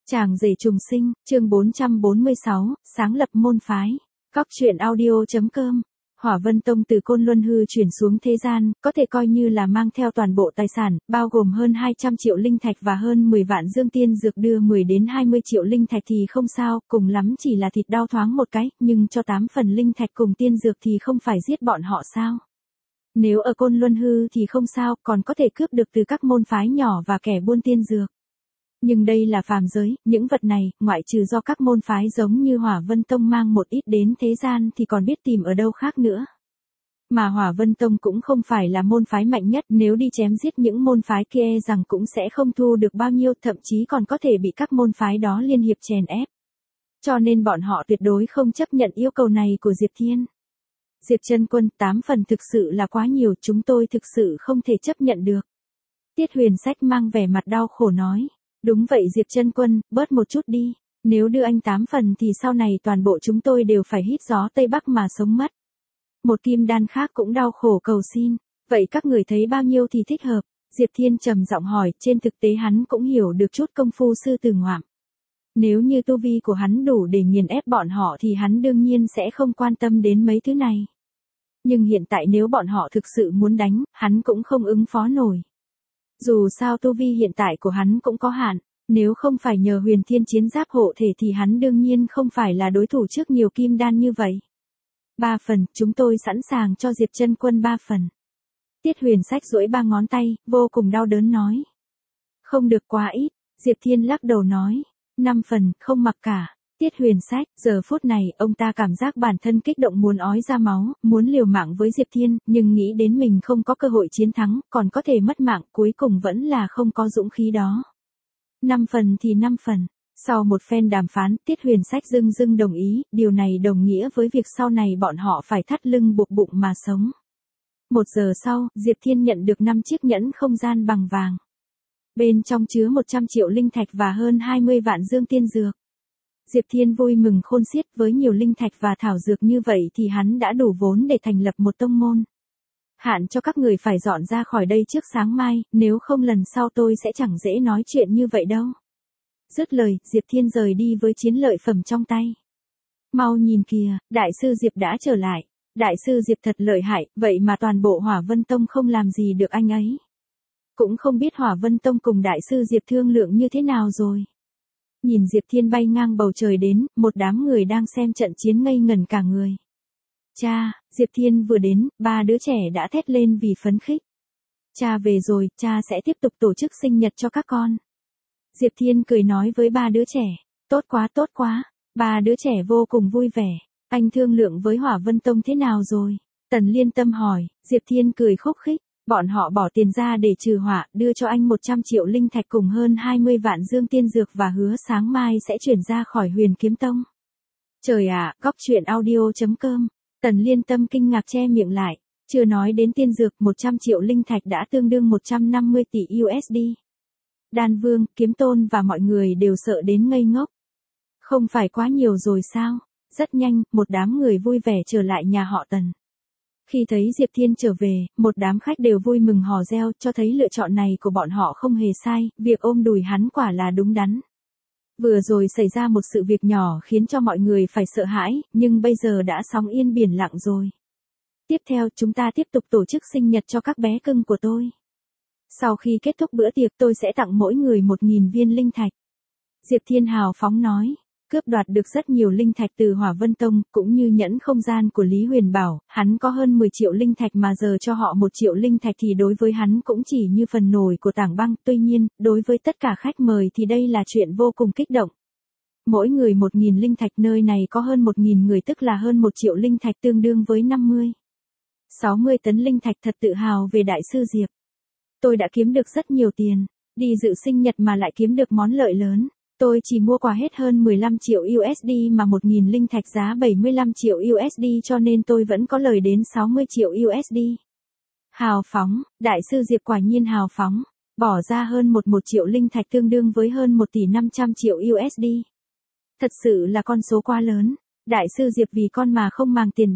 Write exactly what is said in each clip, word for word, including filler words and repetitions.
Chàng rể trùng sinh, chương bốn trăm bốn mươi sáu, sáng lập môn phái. Góc truyện audio.com. Hỏa Vân Tông từ Côn Luân hư chuyển xuống thế gian, có thể coi như là mang theo toàn bộ tài sản, bao gồm hơn hai trăm triệu linh thạch và hơn mười vạn dương tiên dược, đưa mười đến hai mươi triệu linh thạch thì không sao, cùng lắm chỉ là thịt đau thoáng một cái, nhưng cho tám phần linh thạch cùng tiên dược thì không phải giết bọn họ sao? Nếu ở Côn Luân hư thì không sao, còn có thể cướp được từ các môn phái nhỏ và kẻ buôn tiên dược. Nhưng đây là phàm giới, những vật này, ngoại trừ do các môn phái giống như Hỏa Vân Tông mang một ít đến thế gian thì còn biết tìm ở đâu khác nữa. Mà Hỏa Vân Tông cũng không phải là môn phái mạnh nhất, nếu đi chém giết những môn phái kia rằng cũng sẽ không thu được bao nhiêu, thậm chí còn có thể bị các môn phái đó liên hiệp chèn ép. Cho nên bọn họ tuyệt đối không chấp nhận yêu cầu này của Diệp Thiên. Diệp Chân Quân, tám phần thực sự là quá nhiều, chúng tôi thực sự không thể chấp nhận được. Tiết Huyền Sách mang vẻ mặt đau khổ nói. Đúng vậy Diệp Chân Quân, bớt một chút đi, nếu đưa anh tám phần thì sau này toàn bộ chúng tôi đều phải hít gió Tây Bắc mà sống mất. Một kim đan khác cũng đau khổ cầu xin, vậy các người thấy bao nhiêu thì thích hợp? Diệp Thiên trầm giọng hỏi, trên thực tế hắn cũng hiểu được chút công phu sư tử ngoạm. Nếu như tu vi của hắn đủ để nghiền ép bọn họ thì hắn đương nhiên sẽ không quan tâm đến mấy thứ này. Nhưng hiện tại nếu bọn họ thực sự muốn đánh, hắn cũng không ứng phó nổi. Dù sao tu vi hiện tại của hắn cũng có hạn, nếu không phải nhờ Huyền Thiên chiến giáp hộ thể thì hắn đương nhiên không phải là đối thủ trước nhiều kim đan như vậy. Ba phần, chúng tôi sẵn sàng cho Diệp Chân Quân ba phần. Tiết Huyền Sách duỗi ba ngón tay, vô cùng đau đớn nói. Không được quá ít, Diệp Thiên lắc đầu nói. Năm phần, không mặc cả. Tiết Huyền Sách, giờ phút này, ông ta cảm giác bản thân kích động muốn ói ra máu, muốn liều mạng với Diệp Thiên, nhưng nghĩ đến mình không có cơ hội chiến thắng, còn có thể mất mạng, cuối cùng vẫn là không có dũng khí đó. Năm phần thì năm phần. Sau một phen đàm phán, Tiết Huyền Sách dưng dưng đồng ý, điều này đồng nghĩa với việc sau này bọn họ phải thắt lưng buộc bụng mà sống. Một giờ sau, Diệp Thiên nhận được năm chiếc nhẫn không gian bằng vàng. Bên trong chứa một trăm triệu linh thạch và hơn hai mươi vạn dương tiên dược. Diệp Thiên vui mừng khôn xiết, với nhiều linh thạch và thảo dược như vậy thì hắn đã đủ vốn để thành lập một tông môn. Hạn cho các người phải dọn ra khỏi đây trước sáng mai, nếu không lần sau tôi sẽ chẳng dễ nói chuyện như vậy đâu. Dứt lời, Diệp Thiên rời đi với chiến lợi phẩm trong tay. Mau nhìn kìa, Đại sư Diệp đã trở lại. Đại sư Diệp thật lợi hại, vậy mà toàn bộ Hỏa Vân Tông không làm gì được anh ấy. Cũng không biết Hỏa Vân Tông cùng Đại sư Diệp thương lượng như thế nào rồi. Nhìn Diệp Thiên bay ngang bầu trời đến, một đám người đang xem trận chiến ngây ngẩn cả người. Cha, Diệp Thiên vừa đến, ba đứa trẻ đã thét lên vì phấn khích. Cha về rồi, cha sẽ tiếp tục tổ chức sinh nhật cho các con. Diệp Thiên cười nói với ba đứa trẻ, tốt quá tốt quá, ba đứa trẻ vô cùng vui vẻ. Anh thương lượng với Hỏa Vân Tông thế nào rồi? Tần Liên Tâm hỏi. Diệp Thiên cười khúc khích. Bọn họ bỏ tiền ra để trừ họa, đưa cho anh một trăm triệu linh thạch cùng hơn hai mươi vạn dương tiên dược và hứa sáng mai sẽ chuyển ra khỏi Huyền Kiếm Tông. Trời ạ, góc truyện audio.com. Tần Liên Tâm kinh ngạc che miệng lại. Chưa nói đến tiên dược, một trăm triệu linh thạch đã tương đương một trăm năm mươi tỷ u ét đê. Đan Vương, Kiếm Tôn và mọi người đều sợ đến ngây ngốc. Không phải quá nhiều rồi sao? Rất nhanh, một đám người vui vẻ trở lại nhà họ Tần. Khi thấy Diệp Thiên trở về, một đám khách đều vui mừng hò reo, cho thấy lựa chọn này của bọn họ không hề sai, việc ôm đùi hắn quả là đúng đắn. Vừa rồi xảy ra một sự việc nhỏ khiến cho mọi người phải sợ hãi, nhưng bây giờ đã sóng yên biển lặng rồi. Tiếp theo chúng ta tiếp tục tổ chức sinh nhật cho các bé cưng của tôi. Sau khi kết thúc bữa tiệc tôi sẽ tặng mỗi người một nghìn viên linh thạch. Diệp Thiên hào phóng nói. Cướp đoạt được rất nhiều linh thạch từ Hỏa Vân Tông, cũng như nhẫn không gian của Lý Huyền Bảo, hắn có hơn mười triệu linh thạch mà giờ cho họ một triệu linh thạch thì đối với hắn cũng chỉ như phần nổi của tảng băng, tuy nhiên, đối với tất cả khách mời thì đây là chuyện vô cùng kích động. Mỗi người một nghìn linh thạch, nơi này có hơn một nghìn người tức là hơn một triệu linh thạch tương đương với năm mươi. sáu mươi tấn linh thạch, thật tự hào về Đại sư Diệp. Tôi đã kiếm được rất nhiều tiền, đi dự sinh nhật mà lại kiếm được món lợi lớn. Tôi chỉ mua quà hết hơn mười lăm triệu u ét đê mà một nghìn linh thạch giá bảy mươi lăm triệu u ét đê cho nên tôi vẫn có lời đến sáu mươi triệu u ét đê. Hào phóng, Đại sư Diệp quả nhiên hào phóng, bỏ ra hơn một một triệu linh thạch tương đương với hơn một tỷ năm trăm triệu u ét đê. Thật sự là con số quá lớn, Đại sư Diệp vì con mà không màng tiền bạc,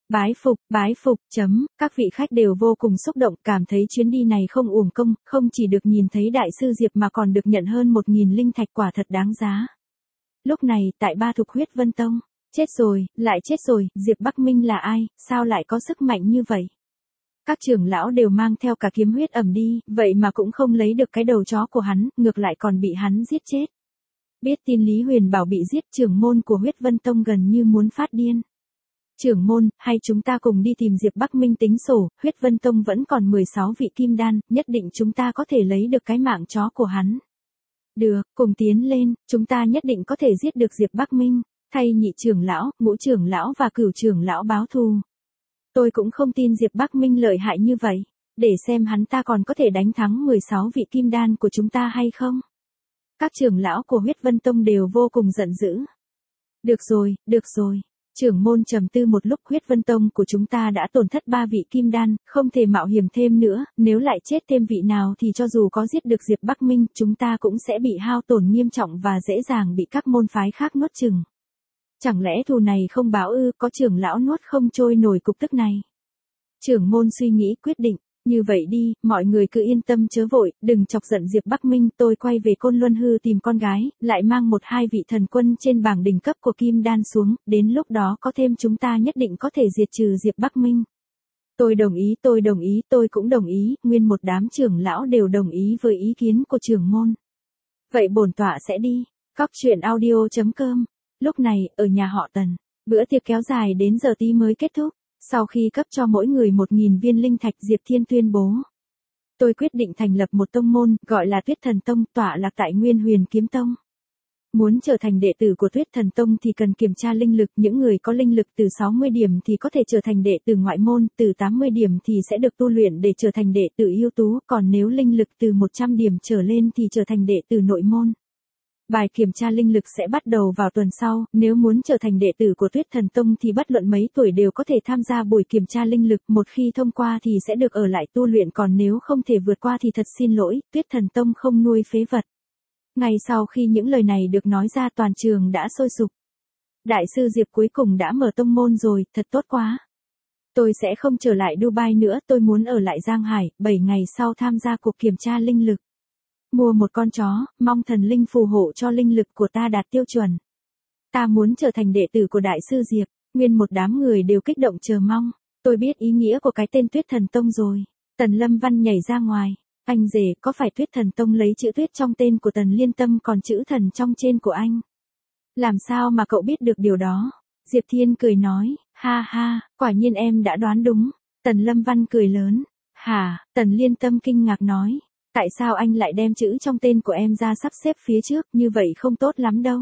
Bái phục, bái phục, chấm, các vị khách đều vô cùng xúc động, cảm thấy chuyến đi này không uổng công, không chỉ được nhìn thấy đại sư Diệp mà còn được nhận hơn một nghìn linh thạch, quả thật đáng giá. Lúc này, tại Ba Thục Huyết Vân Tông, chết rồi, lại chết rồi, Diệp Bắc Minh là ai, sao lại có sức mạnh như vậy? Các trưởng lão đều mang theo cả kiếm huyết ẩm đi, vậy mà cũng không lấy được cái đầu chó của hắn, ngược lại còn bị hắn giết chết. Biết tin Lý Huyền Bảo bị giết, trưởng môn của Huyết Vân Tông gần như muốn phát điên. Trưởng môn, hay chúng ta cùng đi tìm Diệp Bắc Minh tính sổ, Huyết Vân Tông vẫn còn mười sáu vị kim đan, nhất định chúng ta có thể lấy được cái mạng chó của hắn. Được, cùng tiến lên, chúng ta nhất định có thể giết được Diệp Bắc Minh, thay nhị trưởng lão, ngũ trưởng lão và cửu trưởng lão báo thù. Tôi cũng không tin Diệp Bắc Minh lợi hại như vậy, để xem hắn ta còn có thể đánh thắng mười sáu vị kim đan của chúng ta hay không. Các trưởng lão của Huyết Vân Tông đều vô cùng giận dữ. Được rồi, được rồi. Trưởng môn trầm tư một lúc, Huyết Vân Tông của chúng ta đã tổn thất ba vị kim đan, không thể mạo hiểm thêm nữa, nếu lại chết thêm vị nào thì cho dù có giết được Diệp Bắc Minh, chúng ta cũng sẽ bị hao tổn nghiêm trọng và dễ dàng bị các môn phái khác nuốt chửng. Chẳng lẽ thù này không báo ư, có trưởng lão nuốt không trôi nổi cục tức này. Trưởng môn suy nghĩ quyết định, như vậy đi, mọi người cứ yên tâm chớ vội, đừng chọc giận Diệp Bắc Minh, tôi quay về Côn Luân Hư tìm con gái, lại mang một hai vị thần quân trên bảng đỉnh cấp của Kim Đan xuống, đến lúc đó có thêm chúng ta nhất định có thể diệt trừ Diệp Bắc Minh. Tôi đồng ý, tôi đồng ý, tôi cũng đồng ý, nguyên một đám trưởng lão đều đồng ý với ý kiến của trưởng môn. Vậy bổn tọa sẽ đi. Cóc truyện audio chấm com. Lúc này, ở nhà họ Tần, bữa tiệc kéo dài đến giờ tí mới kết thúc. Sau khi cấp cho mỗi người một nghìn viên linh thạch, Diệp Thiên tuyên bố. Tôi quyết định thành lập một tông môn, gọi là Tuyết Thần Tông, tọa lạc tại Nguyên Huyền Kiếm Tông. Muốn trở thành đệ tử của Tuyết Thần Tông thì cần kiểm tra linh lực, những người có linh lực từ sáu mươi điểm thì có thể trở thành đệ tử ngoại môn, từ tám mươi điểm thì sẽ được tu luyện để trở thành đệ tử ưu tú, còn nếu linh lực từ một trăm điểm trở lên thì trở thành đệ tử nội môn. Bài kiểm tra linh lực sẽ bắt đầu vào tuần sau, nếu muốn trở thành đệ tử của Tuyết Thần Tông thì bất luận mấy tuổi đều có thể tham gia buổi kiểm tra linh lực, một khi thông qua thì sẽ được ở lại tu luyện, còn nếu không thể vượt qua thì thật xin lỗi, Tuyết Thần Tông không nuôi phế vật. Ngay sau khi những lời này được nói ra, toàn trường đã sôi sục. Đại sư Diệp cuối cùng đã mở tông môn rồi, thật tốt quá. Tôi sẽ không trở lại Dubai nữa, tôi muốn ở lại Giang Hải, bảy ngày sau tham gia cuộc kiểm tra linh lực. Mua một con chó, mong thần linh phù hộ cho linh lực của ta đạt tiêu chuẩn. Ta muốn trở thành đệ tử của Đại sư Diệp, nguyên một đám người đều kích động chờ mong. Tôi biết ý nghĩa của cái tên Tuyết Thần Tông rồi. Tần Lâm Văn nhảy ra ngoài. Anh rể, có phải Tuyết Thần Tông lấy chữ tuyết trong tên của Tần Liên Tâm còn chữ thần trong trên của anh? Làm sao mà cậu biết được điều đó? Diệp Thiên cười nói, ha ha, quả nhiên em đã đoán đúng. Tần Lâm Văn cười lớn. Hả? Tần Liên Tâm kinh ngạc nói. Tại sao anh lại đem chữ trong tên của em ra sắp xếp phía trước, như vậy không tốt lắm đâu.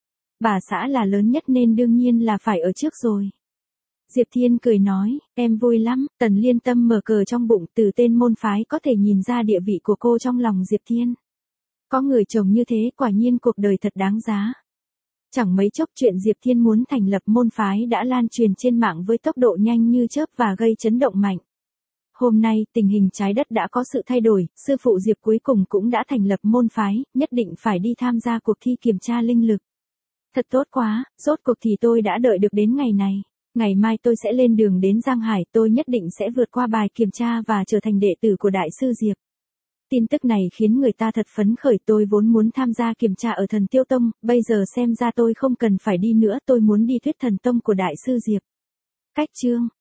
Bà xã là lớn nhất nên đương nhiên là phải ở trước rồi. Diệp Thiên cười nói, em vui lắm. Tần Liên Tâm mở cờ trong bụng, từ tên môn phái có thể nhìn ra địa vị của cô trong lòng Diệp Thiên. Có người chồng như thế, quả nhiên cuộc đời thật đáng giá. Chẳng mấy chốc chuyện Diệp Thiên muốn thành lập môn phái đã lan truyền trên mạng với tốc độ nhanh như chớp và gây chấn động mạnh. Hôm nay, tình hình trái đất đã có sự thay đổi, sư phụ Diệp cuối cùng cũng đã thành lập môn phái, nhất định phải đi tham gia cuộc thi kiểm tra linh lực. Thật tốt quá, rốt cuộc thì tôi đã đợi được đến ngày này. Ngày mai tôi sẽ lên đường đến Giang Hải, tôi nhất định sẽ vượt qua bài kiểm tra và trở thành đệ tử của Đại sư Diệp. Tin tức này khiến người ta thật phấn khởi, tôi vốn muốn tham gia kiểm tra ở Thần Tiêu Tông, bây giờ xem ra tôi không cần phải đi nữa, tôi muốn đi Tuyết Thần Tông của Đại sư Diệp. Cách chương